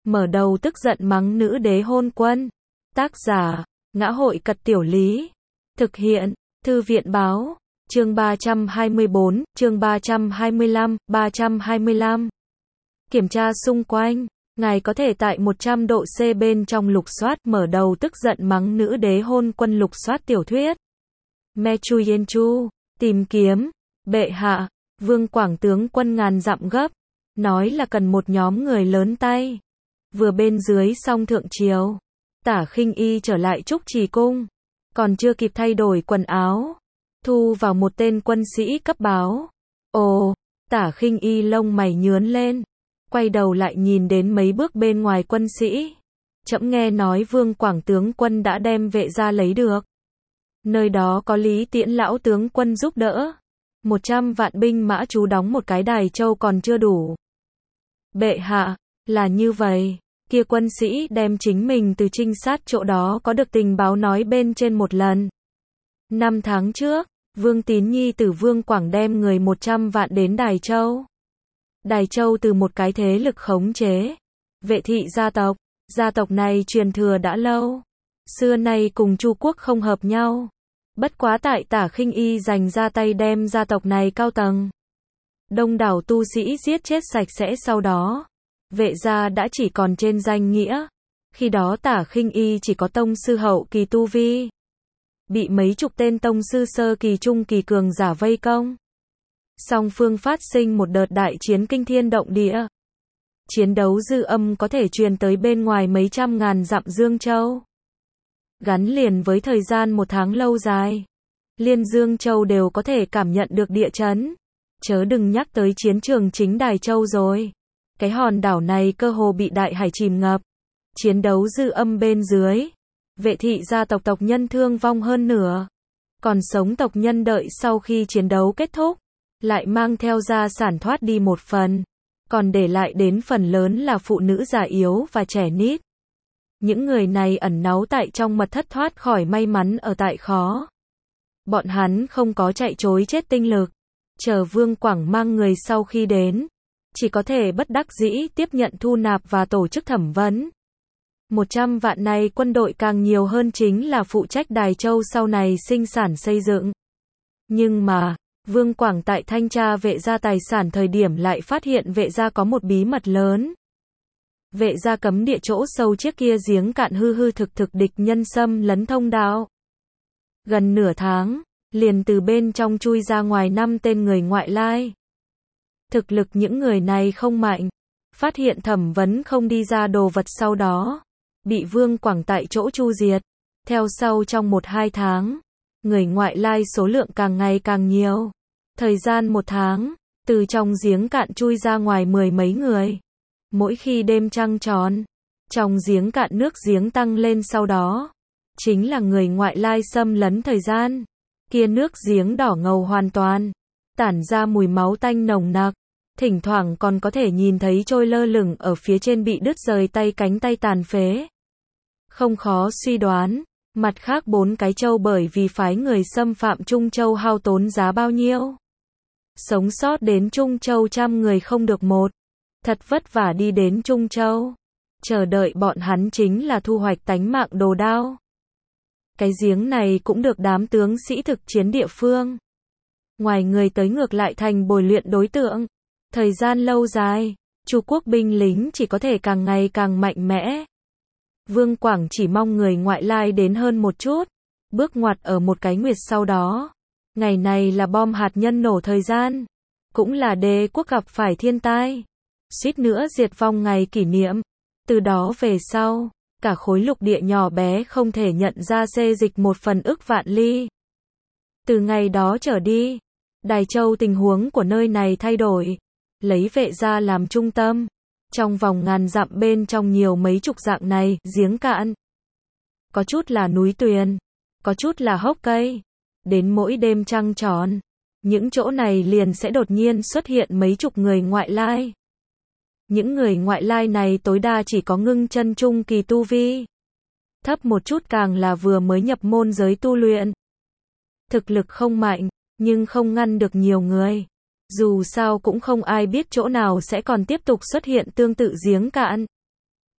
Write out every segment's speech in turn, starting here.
mở đầu tức giận mắng nữ đế hôn quân. Tác giả, Ngã Hội Cật Tiểu Lý. Thực hiện, Thư viện Báo. Chương 324, chương 325, 325. Kiểm tra xung quanh. Ngài có thể tại 100 độ C bên trong lục soát, mở đầu tức giận mắng nữ đế hôn quân lục soát tiểu thuyết. Mechuyenchu, tìm kiếm, bệ hạ, Vương Quảng tướng quân ngàn dặm gấp, nói là cần một nhóm người lớn tay. Vừa bên dưới xong thượng triều, Tả Khinh Y trở lại Trúc Trì cung, còn chưa kịp thay đổi quần áo, thu vào một tên quân sĩ cấp báo. Ồ, Tả Khinh Y lông mày nhướng lên, quay đầu lại nhìn đến mấy bước bên ngoài quân sĩ. Trẫm nghe nói Vương Quảng tướng quân đã đem Vệ gia lấy được. Nơi đó có Lý Tiễn lão tướng quân giúp đỡ. 100 vạn binh mã trú đóng một cái Đài Châu còn chưa đủ. Bệ hạ, là như vậy. Kia quân sĩ đem chính mình từ trinh sát chỗ đó có được tình báo nói bên trên một lần. 5 tháng trước, Vương Tín Nhi từ Vương Quảng đem người 100 vạn đến Đài Châu. Đài Châu từ một cái thế lực khống chế. Vệ thị gia tộc này truyền thừa đã lâu. Xưa nay cùng Chu quốc không hợp nhau. Bất quá tại Tả Khinh Y giành ra tay đem gia tộc này cao tầng. Đông đảo tu sĩ giết chết sạch sẽ sau đó. Vệ gia đã chỉ còn trên danh nghĩa. Khi đó Tả Khinh Y chỉ có tông sư hậu kỳ tu vi. Bị mấy chục tên tông sư sơ kỳ trung kỳ cường giả vây công. Song phương phát sinh một đợt đại chiến kinh thiên động địa. Chiến đấu dư âm có thể truyền tới bên ngoài mấy trăm ngàn dặm Dương Châu. Gắn liền với thời gian một tháng lâu dài. Liên Dương Châu đều có thể cảm nhận được địa chấn. Chớ đừng nhắc tới chiến trường chính Đài Châu rồi. Cái hòn đảo này cơ hồ bị đại hải chìm ngập. Chiến đấu dư âm bên dưới. Vệ thị gia tộc tộc nhân thương vong hơn nửa. Còn sống tộc nhân đợi sau khi chiến đấu kết thúc. Lại mang theo gia sản thoát đi một phần. Còn để lại đến phần lớn là phụ nữ già yếu và trẻ nít. Những người này ẩn náu tại trong mật thất thoát khỏi may mắn ở tại khó. Bọn hắn không có chạy trối chết tinh lực. Chờ Vương Quảng mang người sau khi đến. Chỉ có thể bất đắc dĩ tiếp nhận thu nạp và tổ chức thẩm vấn. 100 vạn này quân đội càng nhiều hơn chính là phụ trách Đài Châu sau này sinh sản xây dựng. Nhưng mà, Vương Quảng tại thanh tra Vệ gia tài sản thời điểm lại phát hiện Vệ gia có một bí mật lớn. Vệ gia cấm địa chỗ sâu trước kia giếng cạn hư hư thực thực địch nhân xâm lấn thông đạo. Gần nửa tháng, liền từ bên trong chui ra ngoài 5 tên người ngoại lai. Thực lực những người này không mạnh. Phát hiện thẩm vấn không đi ra đồ vật sau đó. Bị Vương Quảng tại chỗ chu diệt. Theo sau trong 1-2 tháng. Người ngoại lai số lượng càng ngày càng nhiều. Thời gian 1 tháng. Từ trong giếng cạn chui ra ngoài 10 mấy người. Mỗi khi đêm trăng tròn. Trong giếng cạn nước giếng tăng lên sau đó. Chính là người ngoại lai xâm lấn thời gian. Kia nước giếng đỏ ngầu hoàn toàn. Tản ra mùi máu tanh nồng nặc. Thỉnh thoảng còn có thể nhìn thấy trôi lơ lửng ở phía trên bị đứt rời tay cánh tay tàn phế. Không khó suy đoán, mặt khác 4 cái châu bởi vì phái người xâm phạm Trung Châu hao tốn giá bao nhiêu. Sống sót đến Trung Châu 100 người không được một. Thật vất vả đi đến Trung Châu. Chờ đợi bọn hắn chính là thu hoạch tánh mạng đồ đao. Cái giếng này cũng được đám tướng sĩ thực chiến địa phương. Ngoài người tới ngược lại thành bồi luyện đối tượng. Thời gian lâu dài, Chu quốc binh lính chỉ có thể càng ngày càng mạnh mẽ. Vương Quảng chỉ mong người ngoại lai đến hơn một chút. Bước ngoặt ở một cái nguyệt sau đó. Ngày này là bom hạt nhân nổ thời gian. Cũng là đế quốc gặp phải thiên tai. Suýt nữa diệt vong ngày kỷ niệm. Từ đó về sau, cả khối lục địa nhỏ bé không thể nhận ra xê dịch 1/1 ức vạn ly. Từ ngày đó trở đi, Đài Châu tình huống của nơi này thay đổi. Lấy Vệ gia làm trung tâm. Trong vòng ngàn dặm bên trong nhiều mấy chục dạng này, giếng cạn. Có chút là núi tuyền. Có chút là hốc cây. Đến mỗi đêm trăng tròn. Những chỗ này liền sẽ đột nhiên xuất hiện mấy chục người ngoại lai. Những người ngoại lai này tối đa chỉ có ngưng chân trung kỳ tu vi. Thấp một chút càng là vừa mới nhập môn giới tu luyện. Thực lực không mạnh, nhưng không ngăn được nhiều người. Dù sao cũng không ai biết chỗ nào sẽ còn tiếp tục xuất hiện tương tự giếng cạn.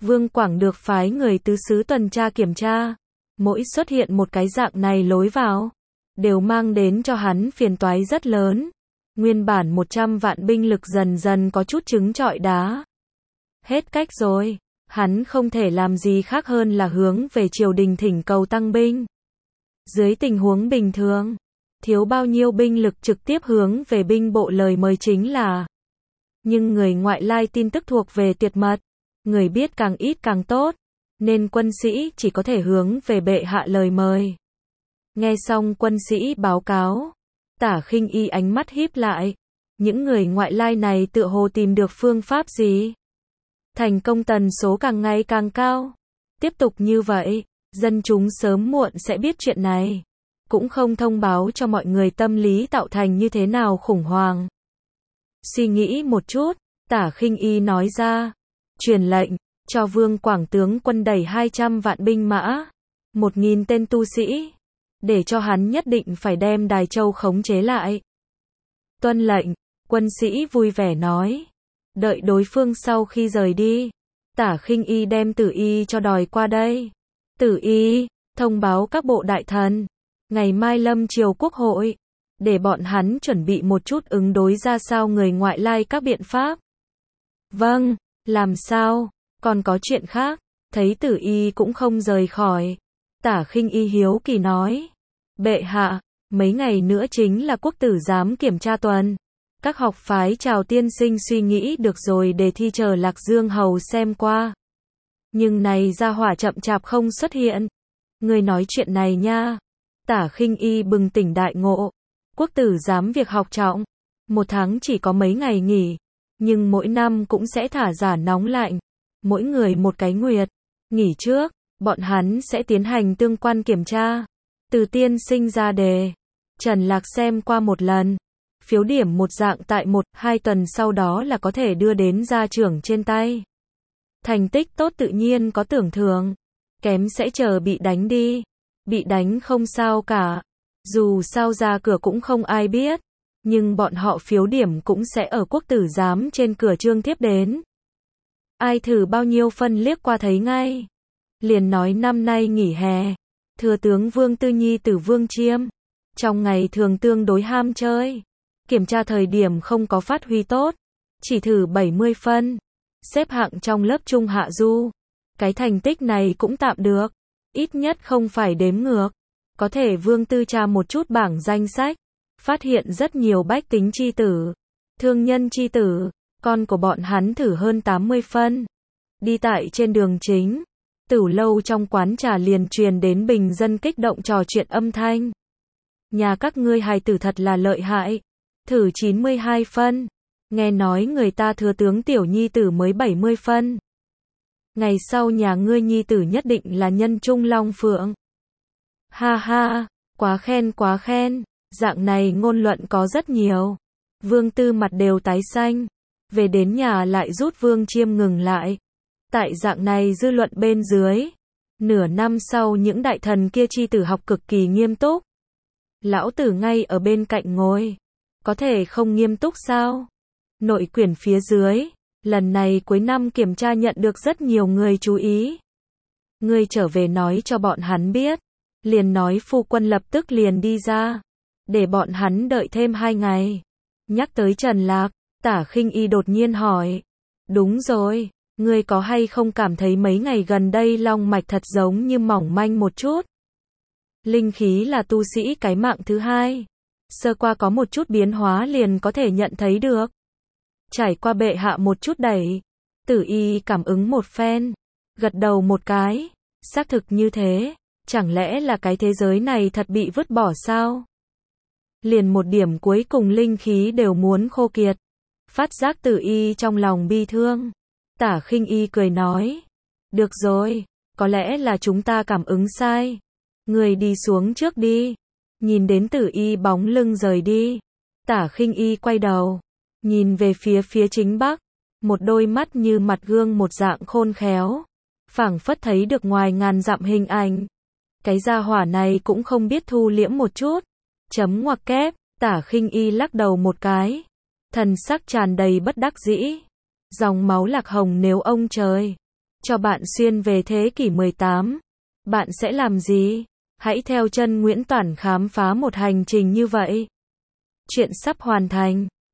Vương Quảng được phái người tứ xứ tuần tra kiểm tra. Mỗi xuất hiện một cái dạng này lối vào, đều mang đến cho hắn phiền toái rất lớn. Nguyên bản 100 vạn binh lực dần dần có chút trứng trọi đá. Hết cách rồi, hắn không thể làm gì khác hơn là hướng về triều đình thỉnh cầu tăng binh. Dưới tình huống bình thường, thiếu bao nhiêu binh lực trực tiếp hướng về binh bộ lời mời chính là. Nhưng người ngoại lai tin tức thuộc về tuyệt mật, người biết càng ít càng tốt, nên quân sĩ chỉ có thể hướng về bệ hạ lời mời. Nghe xong quân sĩ báo cáo, Tả Khinh Y ánh mắt híp lại, những người ngoại lai này tựa hồ tìm được phương pháp gì? Thành công tần số càng ngày càng cao. Tiếp tục như vậy, dân chúng sớm muộn sẽ biết chuyện này. Cũng không thông báo cho mọi người tâm lý tạo thành như thế nào khủng hoảng. Suy nghĩ một chút, Tả Khinh Y nói ra, truyền lệnh, cho Vương Quảng tướng quân đẩy 200 vạn binh mã, 1.000 tên tu sĩ, để cho hắn nhất định phải đem Đài Châu khống chế lại. Tuân lệnh, quân sĩ vui vẻ nói. Đợi đối phương sau khi rời đi, Tả Khinh Y đem Tử Y cho đòi qua đây. Tử Y, thông báo các bộ đại thần, ngày mai lâm triều quốc hội, để bọn hắn chuẩn bị một chút ứng đối ra sao người ngoại lai các biện pháp. Vâng, làm sao, còn có chuyện khác, thấy Tử Y cũng không rời khỏi. Tả Khinh Y hiếu kỳ nói, bệ hạ, mấy ngày nữa chính là quốc tử giám kiểm tra tuần. Các học phái chào tiên sinh suy nghĩ được rồi để thi chờ Lạc Dương Hầu xem qua. Nhưng này gia hỏa chậm chạp không xuất hiện. Người nói chuyện này nha. Tả Khinh Y bừng tỉnh đại ngộ. Quốc tử giám việc học trọng. 1 tháng chỉ có mấy ngày nghỉ. Nhưng mỗi năm cũng sẽ thả giả nóng lạnh. Mỗi người một cái nguyệt. Nghỉ trước, bọn hắn sẽ tiến hành tương quan kiểm tra. Từ tiên sinh ra đề. Trần Lạc xem qua một lần. Phiếu điểm một dạng tại 1-2 tuần sau đó là có thể đưa đến gia trưởng trên tay. Thành tích tốt tự nhiên có tưởng thưởng. Kém sẽ chờ bị đánh đi. Bị đánh không sao cả. Dù sao ra cửa cũng không ai biết. Nhưng bọn họ phiếu điểm cũng sẽ ở quốc tử giám trên cửa trương tiếp đến. Ai thử bao nhiêu phân liếc qua thấy ngay. Liền nói năm nay nghỉ hè. Thừa tướng Vương Tư Nhi tử Vương Chiêm. Trong ngày thường tương đối ham chơi. Kiểm tra thời điểm không có phát huy tốt. Chỉ thử 70 phân. Xếp hạng trong lớp trung hạ du. Cái thành tích này cũng tạm được. Ít nhất không phải đếm ngược. Có thể Vương Tư tra một chút bảng danh sách. Phát hiện rất nhiều bách tính chi tử. Thương nhân chi tử. Con của bọn hắn thử hơn 80 phân. Đi tại trên đường chính. Tửu lâu trong quán trà liền truyền đến bình dân kích động trò chuyện âm thanh. Nhà các ngươi hài tử thật là lợi hại. Thử 92 phân. Nghe nói người ta thừa tướng tiểu nhi tử mới 70 phân. Ngày sau nhà ngươi nhi tử nhất định là nhân trung long phượng. Ha ha, quá khen. Dạng này ngôn luận có rất nhiều. Vương Tư mặt đều tái xanh. Về đến nhà lại rút Vương Chiêm ngừng lại. Tại dạng này dư luận bên dưới. Nửa năm sau những đại thần kia chi tử học cực kỳ nghiêm túc. Lão tử ngay ở bên cạnh ngồi. Có thể không nghiêm túc sao? Nội quyển phía dưới. Lần này cuối năm kiểm tra nhận được rất nhiều người chú ý. Ngươi trở về nói cho bọn hắn biết. Liền nói phu quân lập tức liền đi ra. Để bọn hắn đợi thêm 2 ngày. Nhắc tới Trần Lạc, Tả Khinh Y đột nhiên hỏi. Đúng rồi, ngươi có hay không cảm thấy mấy ngày gần đây long mạch thật giống như mỏng manh một chút? Linh khí là tu sĩ cái mạng thứ 2. Sơ qua có một chút biến hóa liền có thể nhận thấy được. Trải qua bệ hạ một chút đẩy. Tử Y cảm ứng một phen. Gật đầu một cái. Xác thực như thế. Chẳng lẽ là cái thế giới này thật bị vứt bỏ sao? Liền một điểm cuối cùng linh khí đều muốn khô kiệt. Phát giác Tử Y trong lòng bi thương. Tả Khinh Y cười nói. Được rồi, có lẽ là chúng ta cảm ứng sai. Người đi xuống trước đi. Nhìn đến Tử Y bóng lưng rời đi. Tả Khinh Y quay đầu. Nhìn về phía chính bắc. Một đôi mắt như mặt gương một dạng khôn khéo. Phảng phất thấy được ngoài ngàn dặm hình ảnh. Cái gia hỏa này cũng không biết thu liễm một chút. Chấm ngoặc kép, Tả Khinh Y lắc đầu một cái. Thần sắc tràn đầy bất đắc dĩ. Dòng máu Lạc Hồng nếu ông trời. cho bạn xuyên về thế kỷ 18. Bạn sẽ làm gì? Hãy theo chân Nguyễn Toản khám phá một hành trình như vậy. Chuyện sắp hoàn thành.